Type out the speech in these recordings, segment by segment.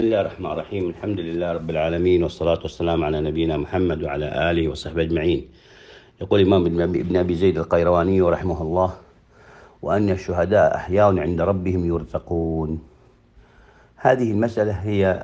بسم الله الرحمن الرحيم. الحمد لله رب العالمين، والصلاة والسلام على نبينا محمد وعلى آله وصحبه أجمعين. يقول الإمام ابن أبي زيد القيرواني رحمه الله: وأن الشهداء أحياء عند ربهم يرزقون. هذه المسألة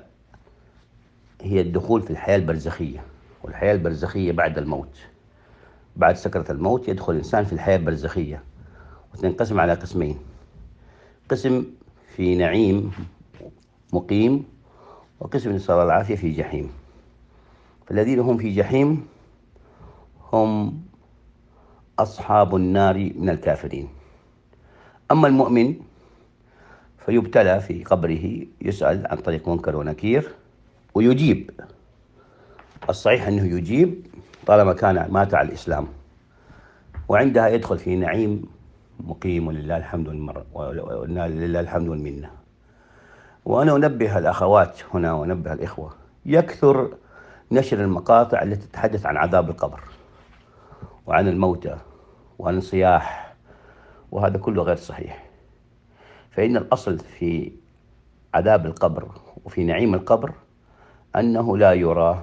هي الدخول في الحياة البرزخية، والحياة البرزخية بعد الموت، بعد سكرة الموت يدخل الإنسان في الحياة البرزخية، وتنقسم على قسمين: قسم في نعيم مقيم، وقسم نسأل الله العافية في جحيم. فالذين هم في جحيم هم أصحاب النار من الكافرين. أما المؤمن فيبتلى في قبره، يسأل عن طريق منكر ونكير ويجيب. الصحيح أنه يجيب طالما كان مات على الإسلام، وعندها يدخل في نعيم مقيم، ولله الحمد لله الحمد والمنة. وأنا أنبه الأخوات هنا وأنبه الإخوة: يكثر نشر المقاطع التي تتحدث عن عذاب القبر وعن الموتى وعن الصياح، وهذا كله غير صحيح. فإن الأصل في عذاب القبر وفي نعيم القبر أنه لا يرى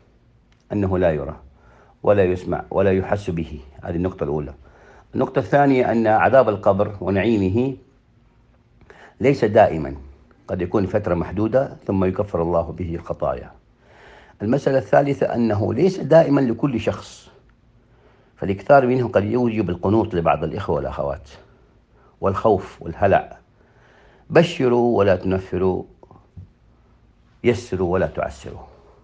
ولا يسمع ولا يحس به. هذه النقطة الأولى. النقطة الثانية أن عذاب القبر ونعيمه ليس دائما، قد يكون فترة محدودة ثم يكفر الله به الخطايا. المسألة الثالثة أنه ليس دائما لكل شخص، فالإكثار منه قد يوجب القنوط لبعض الإخوة والأخوات والخوف والهلع. بشروا ولا تنفروا، يسروا ولا تعسروا.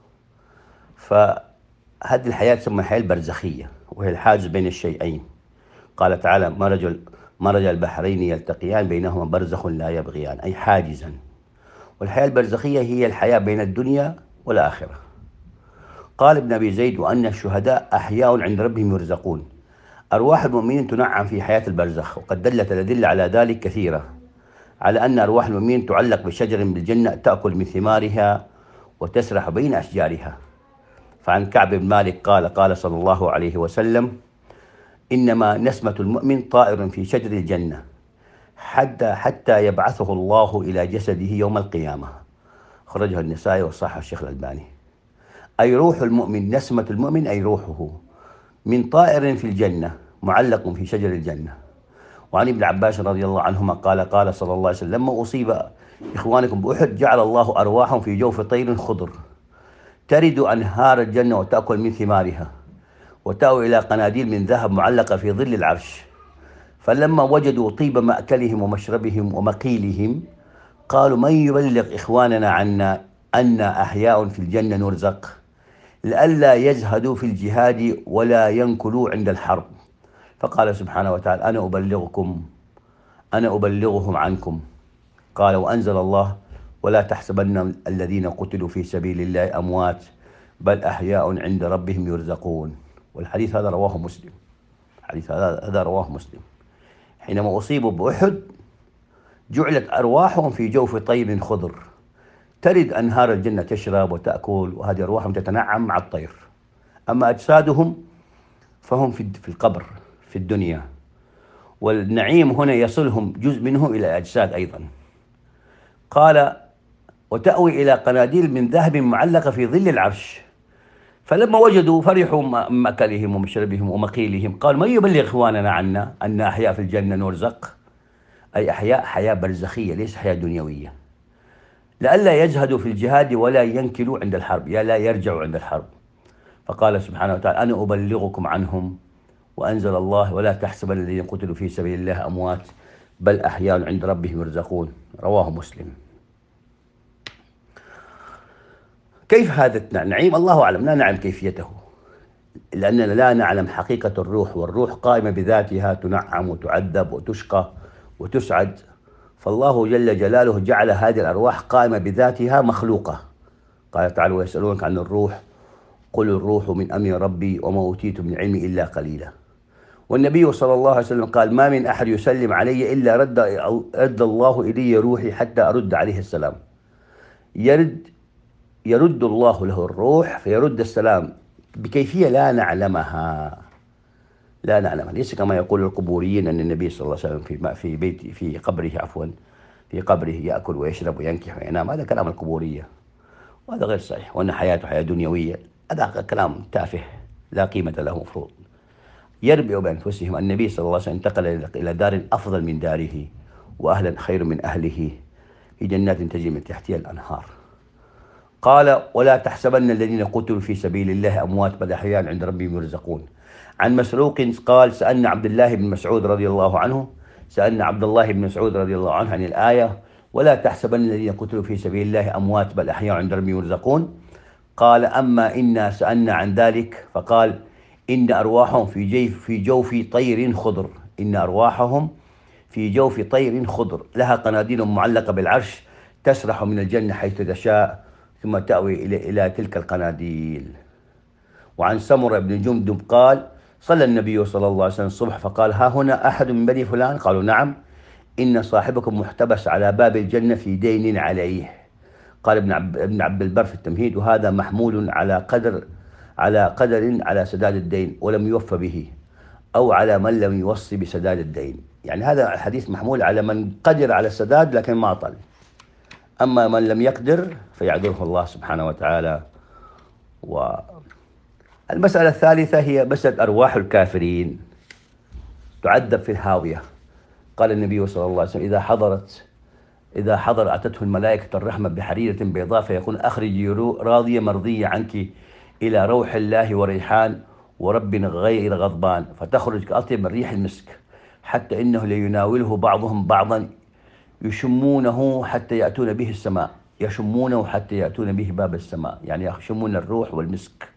فهذه الحياة تسمى الحياة البرزخية، وهي الحاجز بين الشيئين. قال تعالى: مرج البحرين يلتقيان بينهما برزخ لا يبغيان، أي حاجزا. والحياة البرزخية هي الحياة بين الدنيا والآخرة. قال ابن أبي زيد: وأن الشهداء أحياء عند ربهم يرزقون. أرواح المؤمنين تنعم في حياة البرزخ، وقد دلت الأدلة على ذلك كثيرة، على أن أرواح المؤمنين تعلق بشجر بالجنة تأكل من ثمارها وتسرح بين أشجارها. فعن كعب بن مالك قال صلى الله عليه وسلم: إنما نسمة المؤمن طائر في شجر الجنة حتى يبعثه الله إلى جسده يوم القيامة. خرجه النسائي وصححه الشيخ الألباني. أي روح المؤمن، نسمة المؤمن أي روحه، من طائر في الجنة معلق في شجر الجنة. وعن ابن عباس رضي الله عنهما قال صلى الله عليه وسلم: لما أصيب إخوانكم بأحد جعل الله أرواحهم في جوف طير خضر ترد أنهار الجنة وتأكل من ثمارها، وتأوي إلى قناديل من ذهب معلقة في ظل العرش. فلما وجدوا طيب مأكلهم ومشربهم ومقيلهم قالوا: من يبلغ إخواننا عنا أن أحياء في الجنة نرزق، لئلا يزهدوا في الجهاد ولا ينكلوا عند الحرب. فقال سبحانه وتعالى: أنا أبلغهم عنكم. قال: وأنزل الله: ولا تحسبن الذين قتلوا في سبيل الله أموات بل أحياء عند ربهم يرزقون. والحديث هذا رواه مسلم. حينما أصيبوا بأحد جعلت أرواحهم في جوف طير خضر ترد أنهار الجنة تشرب وتأكل، وهذه أرواحهم تتنعم مع الطير. أما أجسادهم فهم في القبر في الدنيا، والنعيم هنا يصلهم جزء منه إلى الأجساد أيضا. قال: وتأوي إلى قناديل من ذهب معلقة في ظل العرش. فلما وجدوا فرحوا مأكلهم ومشربهم ومقيلهم قال: من يبلغ إخواننا عنا أن أحياء في الجنة نرزق، أي حياة برزخية ليس حياة دنيوية. لئلا يجهدوا في الجهاد ولا ينكلوا عند الحرب، لا يرجعوا عند الحرب. فقال سبحانه وتعالى: أنا أبلغكم عنهم. وأنزل الله: ولا تحسبن الذين قتلوا في سبيل الله أموات بل أحياء عند ربهم يرزقون. رواه مسلم. كيف هذا النعيم؟ الله أعلم، لا نعلم كيفيته، لأننا لا نعلم حقيقة الروح، والروح قائمة بذاتها تنعم وتعذب وتشقى وتسعد. فالله جل جلاله جعل هذه الأرواح قائمة بذاتها مخلوقة. قال تعالى: ويسألونك عن الروح قل الروح من أمر ربي وما أوتيت من علم إلا قليلا. والنبي صلى الله عليه وسلم قال: ما من أحد يسلم علي إلا رد الله إلي روحي حتى أرد عليه السلام. يرد الله له الروح فيرد السلام بكيفية لا نعلمها. ليس كما يقول القبوريين أن النبي صلى الله عليه وسلم في قبره في قبره يأكل ويشرب وينكح وينام، هذا كلام القبورية، وهذا غير صحيح. وأن حياته حياة دنيوية، هذا كلام تافه لا قيمة له. مفروض يربئوا بأنفسهم. النبي صلى الله عليه وسلم انتقل إلى دار أفضل من داره، وأهلا خير من أهله، في جنات تجري من تحتها الأنهار. قال: ولا تحسبن الذين قتلوا في سبيل الله أموات بل أحياء عند ربهم يرزقون. عن مسروق قال: سألنا عبد الله بن مسعود رضي الله عنه عن الآية: ولا تحسبن الذين قتلوا في سبيل الله أموات بل أحياء عند ربهم يرزقون. قال: أما إنا سألنا عن ذلك فقال: إن أرواحهم في جوف طير خضر. إن أرواحهم في جوف طير خضر لها قناديل معلقة بالعرش تسرح من الجنة حيث تشاء ثم تأوي إلى تلك القناديل. وعن سمرة بن جندب قال: صلى النبي صلى الله عليه وسلم الصبح فقال: ها هنا أحد من بني فلان؟ قالوا: نعم. إن صاحبكم محتبس على باب الجنة في دين عليه. قال ابن عبد البر في التمهيد: وهذا محمول على قدر على سداد الدين ولم يوفى به، أو على من لم يوصي بسداد الدين. يعني هذا الحديث محمول على من قدر على السداد لكن ما طل، أما من لم يقدر فيعذره الله سبحانه وتعالى. والمسألة الثالثة هي مسألة أرواح الكافرين تعذب في الهاوية. قال النبي صلى الله عليه وسلم: إذا حضر أتته الملائكة الرحمة بحريرة بيضاء فيقول: أخرجي راضية مرضية عنك إلى روح الله وريحان ورب غير غضبان، فتخرج كأطيب من ريح المسك، حتى إنه ليناوله بعضهم بعضا يشمونه حتى يأتون به السماء، يشمونه حتى يأتون به باب السماء، يعني يشمون الروح والمسك،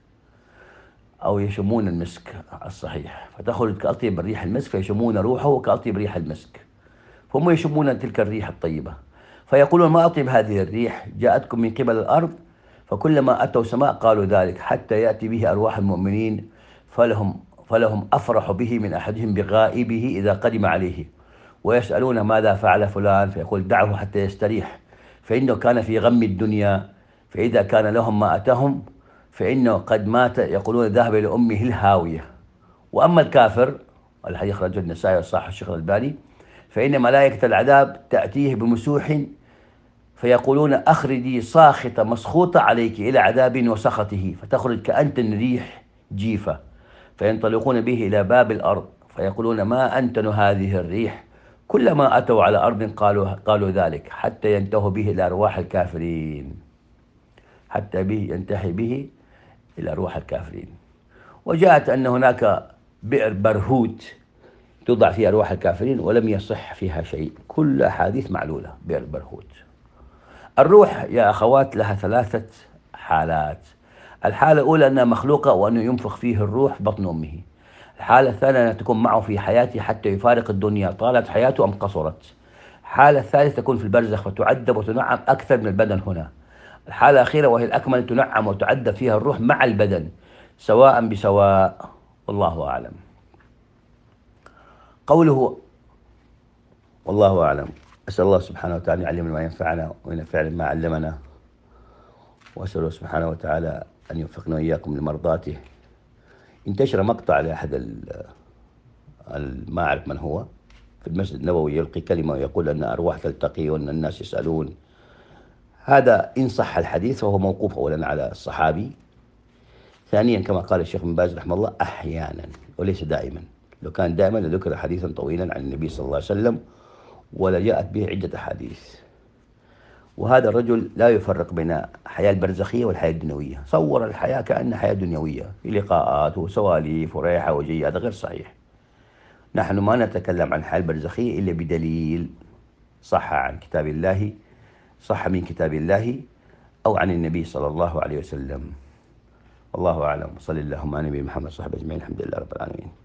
أو يشمون المسك الصحيح. فتخرج كأطيب من ريح المسك، فيشمون روحه كأطيب ريح المسك، فهم يشمون تلك الريح الطيبة، فيقولون: ما أطيب هذه الريح جاءتكم من قبل الأرض. فكلما أتوا سماء قالوا ذلك، حتى يأتي به أرواح المؤمنين فلهم أفرح به من أحدهم بغائبه إذا قدم عليه، ويسألون: ماذا فعل فلان؟ فيقول: دعه حتى يستريح، فإنه كان في غم الدنيا، فإذا كان لهم ما أتاهم فإنه قد مات. يقولون: ذهب إلى أمه الهاوية. وأما الكافر، الحديث أخرجه النسائي والصحيح الشيخ الألباني، فإن ملائكة العذاب تأتيه بمسوح فيقولون: أخرجي ساخطة مسخوطة عليك إلى عذاب وسخطه، فتخرج كأنتن ريح جيفة، فينطلقون به إلى باب الأرض فيقولون: ما أنتن هذه الريح؟ كلما أتوا على أرض قالوا ذلك، حتى ينتهوا به إلى أرواح الكافرين، ينتهي به إلى أرواح الكافرين. وجاءت أن هناك بئر برهوت توضع فيها أرواح الكافرين، ولم يصح فيها شيء، كل أحاديث معلولة. بئر برهوت. الروح يا أخوات لها 3 حالات. الحالة الأولى أنها مخلوقة وأنه ينفخ فيه الروح في بطن أمه. الحالة الثانية أنها تكون معه في حياته حتى يفارق الدنيا، طالت حياته أم قصرت. الحالة الثالثة تكون في البرزخ فتعذب وتنعم أكثر من البدن هنا. الحالة الأخيرة وهي الأكمل تنعم وتعذب فيها الروح مع البدن سواء بسواء، والله أعلم. قوله والله أعلم. أسأل الله سبحانه وتعالى أن يعلمنا ما ينفعنا وينفعنا ما علمنا، وأسأل الله سبحانه وتعالى أن يوفقنا وإياكم لمرضاته. انتشر مقطع لأحد ما أعرف من هو في المسجد النبوي يلقي كلمة ويقول أن أرواح تلتقي وأن الناس يسألون. هذا إن صح الحديث فهو موقوف أولا على الصحابي، ثانيا كما قال الشيخ بن باز رحمه الله أحيانا وليس دائما. لو كان دائما لذكر حديثا طويلا عن النبي صلى الله عليه وسلم ولجاءت به عدة أحاديث. وهذا الرجل لا يفرق بين الحياة البرزخية والحياة الدنيوية، صور الحياة كأنها حياة دنيوية في لقاءات وسواليف وريحة وجي، هذا غير صحيح. نحن ما نتكلم عن الحياة البرزخية إلا بدليل صح عن كتاب الله، صح من كتاب الله أو عن النبي صلى الله عليه وسلم. والله أعلم. صلى اللهم على نبينا محمد وصحبه أجمعين. الحمد لله رب العالمين.